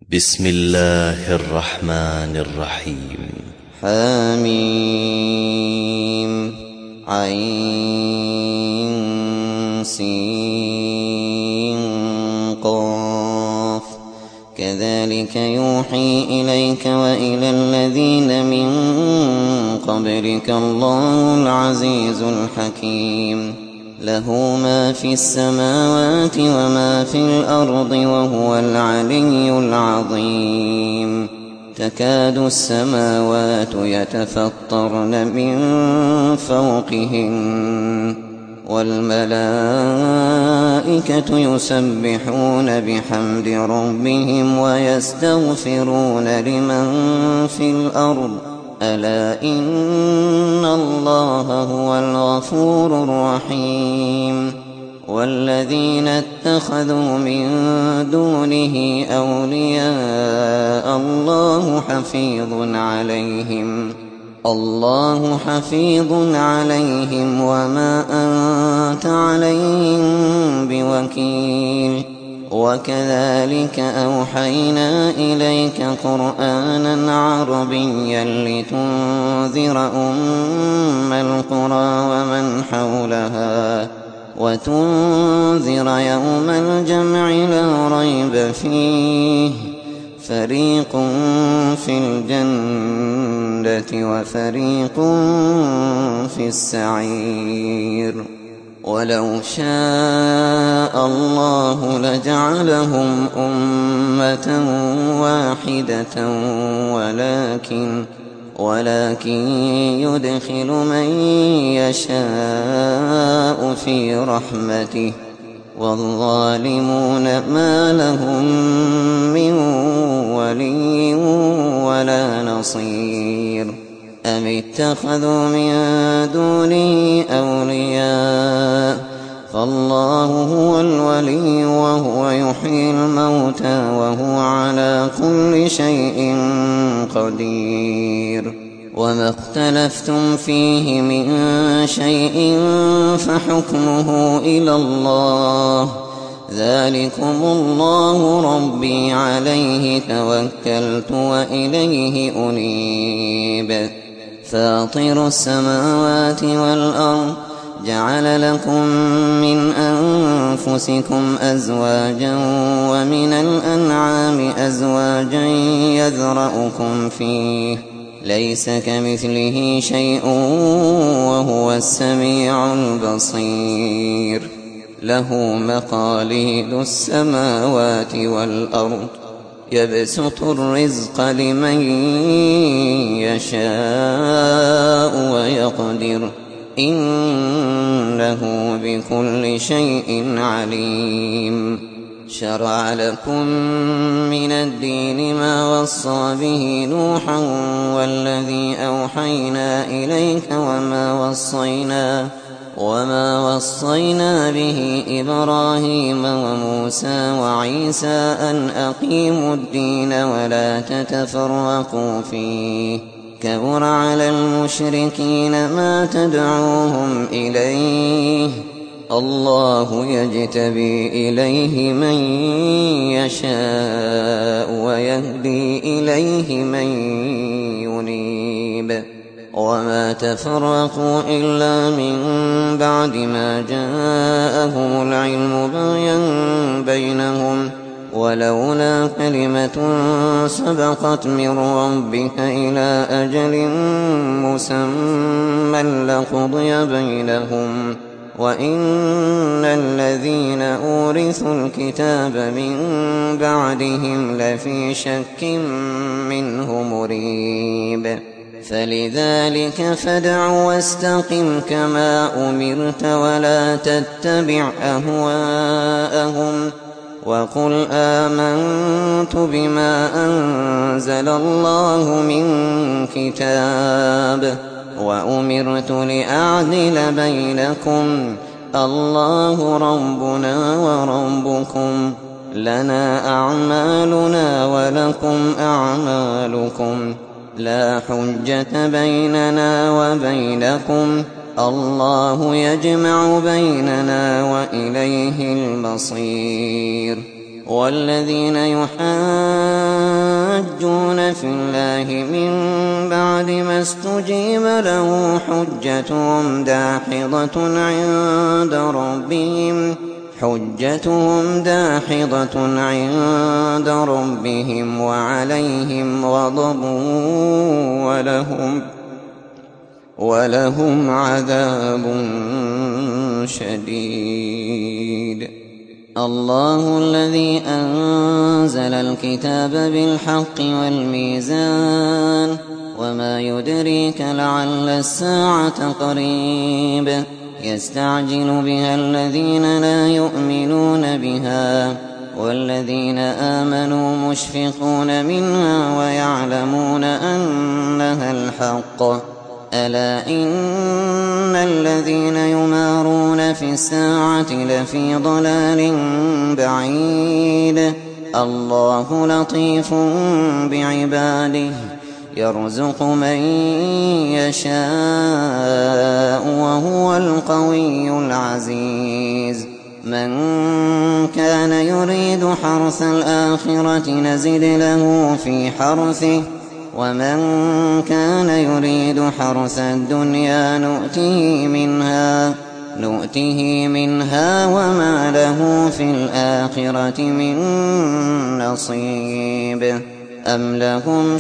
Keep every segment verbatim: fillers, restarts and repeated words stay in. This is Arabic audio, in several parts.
بسم الله الرحمن الرحيم. حميم عين سين قاف كذلك يوحي إليك وإلى الذين من قبلك الله العزيز الحكيم له ما في السماوات وما في الأرض وهو العلي العظيم تكاد السماوات يتفطرن من فوقهن والملائكة يسبحون بحمد ربهم ويستغفرون لمن في الأرض ألا إن الله هو الغفور الرحيم والذين اتخذوا من دونه أولياء الله حفيظ عليهم الله حفيظ عليهم وما أنت عليهم بوكيل وكذلك أوحينا إليك قرآنا عربيا لتنذر أم القرى ومن حولها وتنذر يوم الجمع لا ريب فيه فريق في الجنة وفريق في السعير ولو شاء الله لجعلهم أمة واحدة ولكن ولكن يدخل من يشاء في رحمته والظالمون ما لهم من ولي ولا نصير أم اتخذوا من دونه أولياء فالله هو الولي وهو يحيي الموتى وهو على كل شيء قدير وما اختلفتم فيه من شيء فحكمه إلى الله ذلكم الله ربي عليه توكلت وإليه أنيب فاطر السماوات والأرض جعل لكم من أنفسكم أزواجا ومن الأنعام أزواجا يذرأكم فيه ليس كمثله شيء وهو السميع البصير له مقاليد السماوات والأرض يبسط الرزق لمن يشاء ويقدر إنه بكل شيء عليم شرع لكم من الدين ما وصى به نوحا والذي أوحينا إليك وما وصينا وما وصينا به إبراهيم وموسى وعيسى أن أقيموا الدين ولا تتفرقوا فيه كبر على المشركين ما تدعوهم إليه الله يجتبي إليه من يشاء ويهدي إليه من ينيب وما تفرقوا إلا من بعد ما جاءهم العلم بغيا بينهم ولولا كلمة سبقت من ربك إلى أجل مسمى لقضي بينهم وإن الذين أورثوا الكتاب من بعدهم لفي شك منه مريب فلذلك فادع واستقم كما أمرت ولا تتبع أهواءهم وقل آمنت بما أنزل الله من كتاب وأمرت لأعدل بينكم الله ربنا وربكم لنا أعمالنا ولكم أعمالكم لا حجة بيننا وبينكم الله يجمع بيننا وإليه المصير والذين يحاولون في الله من بعد ما استجيب له حجتهم داحضة عند ربهم حجتهم داحضة عند ربهم وعليهم غضب ولهم ولهم عذاب شديد. الله الذي أنزل الكتاب بالحق والميزان وما يدريك لعل الساعة قريب يستعجل بها الذين لا يؤمنون بها والذين آمنوا مشفقون منها ويعلمون أنها الحق. ألا إن الذين يمارون في الساعة لفي ضلال بعيد. الله لطيف بعباده يرزق من يشاء وهو القوي العزيز. من كان يريد حرث الآخرة نزد له في حرثه ومن كان يريد حرث الدنيا نؤته منها نؤته منها وما له في الآخرة من نصيب. أم لهم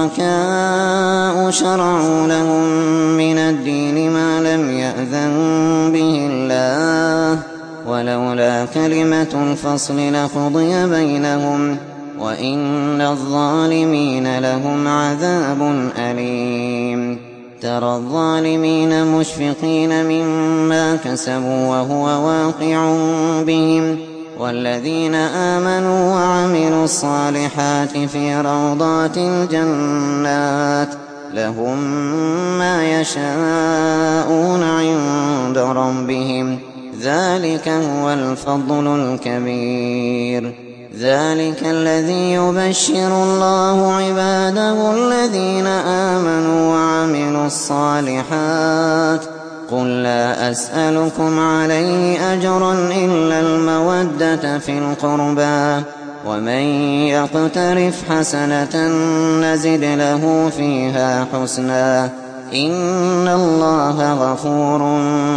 شركاء شرعوا لهم من الدين ما لم يأذن به الله ولولا كلمة الفصل لقضي بينهم وإن الظالمين لهم عذاب أليم. ترى الظالمين مشفقين مما كسبوا وهو واقع بهم والذين آمنوا وعملوا الصالحات في روضات الجنات لهم ما يشاءون عند ربهم ذلك هو الفضل الكبير. ذلك الذي يبشر الله عباده الذين آمنوا وعملوا الصالحات. قل لا أسألكم عليه أجرا إلا المودة في القربى ومن يقترف حسنة نزد له فيها حسنا إن الله غفور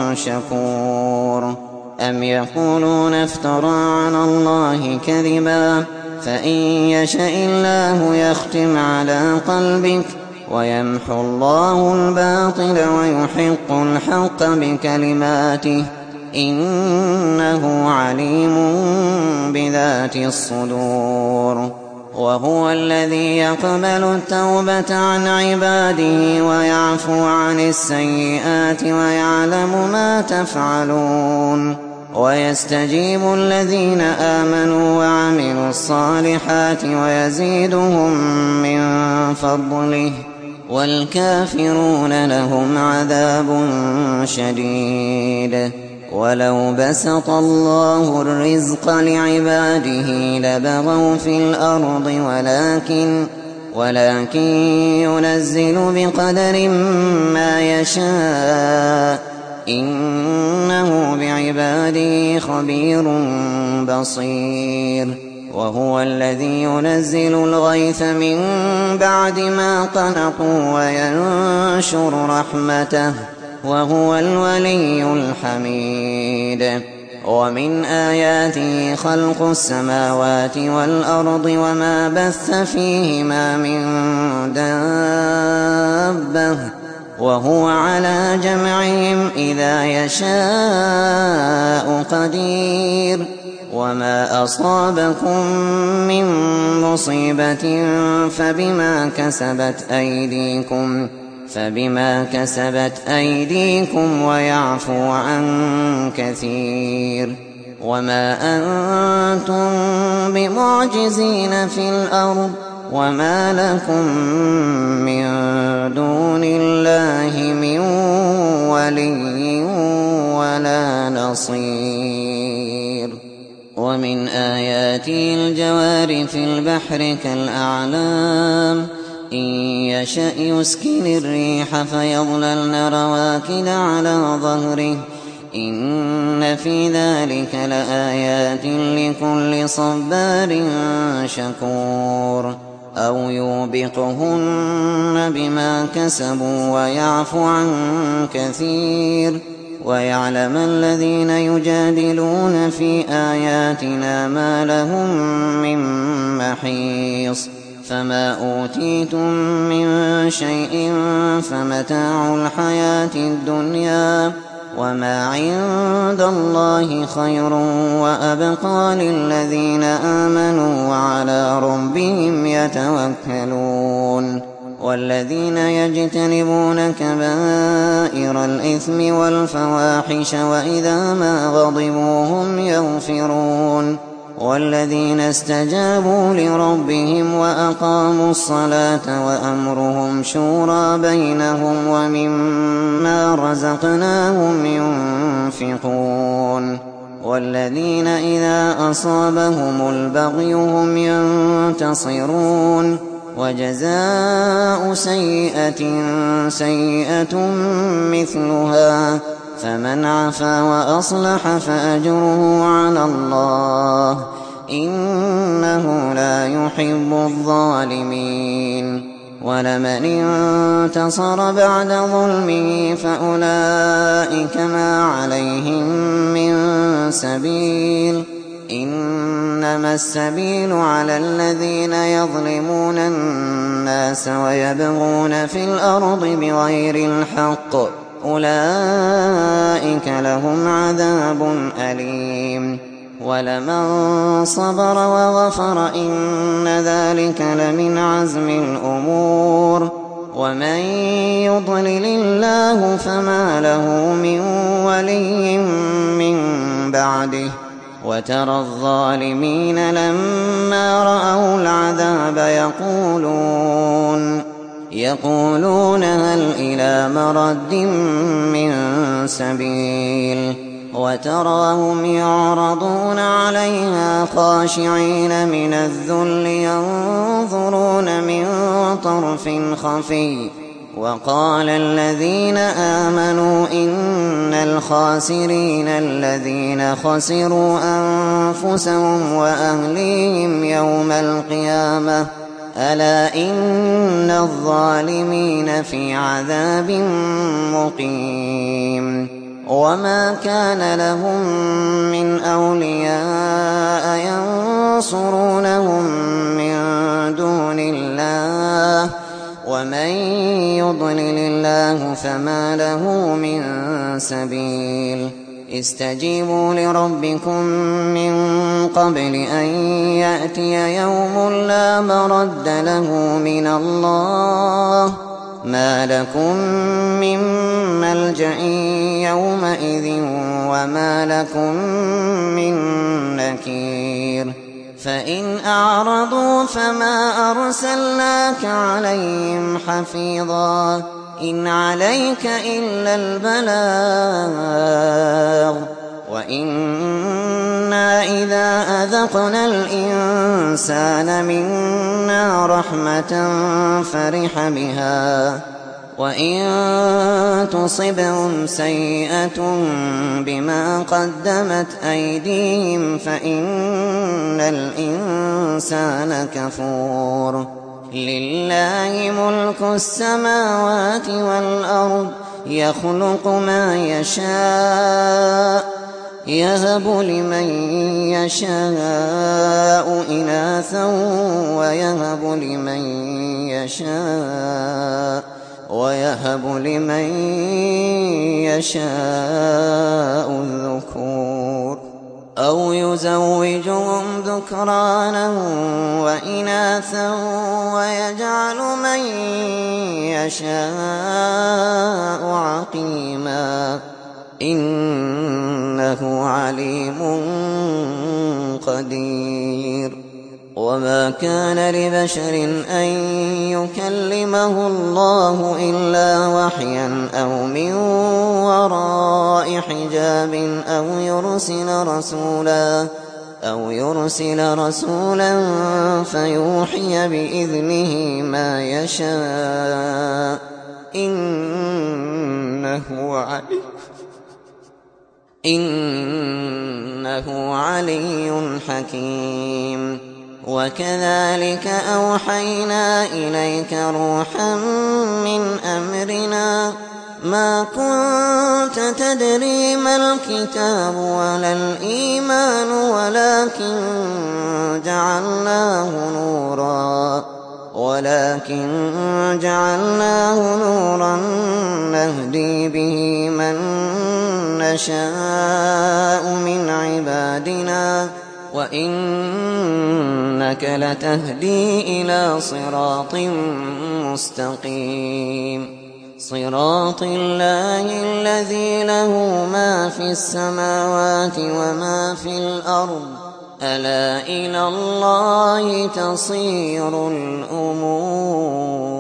شكور. أم يقولون افترى على الله كذبا فإن يشأ الله يختم على قلبك ويمحو الله الباطل ويحق الحق بكلماته إنه عليم بذات الصدور. وهو الذي يقبل التوبة عن عباده ويعفو عن السيئات ويعلم ما تفعلون ويستجيب الذين آمنوا وعملوا الصالحات ويزيدهم من فضله والكافرون لهم عذاب شديد. ولو بسط الله الرزق لعباده لبغوا في الأرض ولكن ولكن ينزل بقدر ما يشاء إنه بعباده خبير بصير. وهو الذي ينزل الغيث من بعد ما قنطوا وينشر رحمته وهو الولي الحميد. ومن آياته خلق السماوات والأرض وما بث فيهما من دابة وهو على جمعهم إذا يشاء قدير. وما أصابكم من مصيبة فبما كسبت أيديكم فبما كسبت أيديكم ويعفو عن كثير. وما أنتم بمعجزين في الأرض وما لكم من دون الله من ولي ولا نصير. ومن آياته الجوار في البحر كالأعلام إن يشأ يسكن الريح فيظللن رواكد على ظهره إن في ذلك لآيات لكل صبار شكور. أو يوبقهن بما كسبوا ويعفو عن كثير ويعلم الذين يجادلون في آياتنا ما لهم من محيص فما أوتيتم من شيء فمتاع الحياة الدنيا وما عند الله خير وأبقى للذين آمنوا وعلى ربهم يتوكلون والذين يجتنبون كبائر الإثم والفواحش وإذا ما غضبوا هم يغفرون والذين استجابوا لربهم وأقاموا الصلاة وأمرهم شورى بينهم ومما رزقناهم ينفقون والذين إذا أصابهم البغي هم ينتصرون وجزاء سيئة سيئة مثلها فمن عفا وأصلح فأجره على الله إنه لا يحب الظالمين ولمن انتصر بعد ظلمه فأولئك ما عليهم من سبيل إنما السبيل على الذين يظلمون الناس ويبغون في الأرض بغير الحق أولئك لهم عذاب أليم ولمن صبر وغفر إن ذلك لمن عزم الأمور ومن يضلل الله فما له من ولي من بعده وترى الظالمين لما رأوا العذاب يقولون يقولون هل إلى مرد من سبيل وتراهم يعرضون عليها خاشعين من الذل ينظرون من طرف خفي وقال الذين آمنوا إن الخاسرين الذين خسروا أنفسهم وأهليهم يوم القيامة ألا إن الظالمين في عذاب مقيم وما كان لهم من أولياء ينصرونهم من دون الله ومن يضلل الله فما له من سبيل استجيبوا لربكم من قبل أن يأتي يوم لا مرد له من الله ما لكم من ملجأ يومئذ وما لكم من نكير فإن أعرضوا فما أرسلناك عليهم حفيظا إن عليك إلا البلاغ وإنا إذا أذقنا الإنسان منا رحمة فرح بها وإن تصبهم سيئة بما قدمت أيديهم فإن الإنسان كفور لله ملك السماوات والأرض يخلق ما يشاء يهب لمن يشاء إناثا ويهب لمن يشاء ويهب لمن يشاء الذكور أو يزوجهم ذكرانا وإناثا ويجعل من يشاء عقيما إنه عليم قدير وما كان لبشر أن يكلمه الله إلا وحيا أو من وراء حجاب أو يرسل رسولا أو يرسل رسولا فيوحي بإذنه ما يشاء إنه علي إنه علي حكيم وكذلك أوحينا إليك روحا من أمرنا ما كنت تدري ما الكتاب ولا الإيمان ولكن جعلناه نورا ولكن جعلناه نورا نهدي به من نشاء من عبادنا وإنك لتهدي إلى صراط مستقيم صراط الله الذي له ما في السماوات وما في الأرض ألا إلى الله تصير الأمور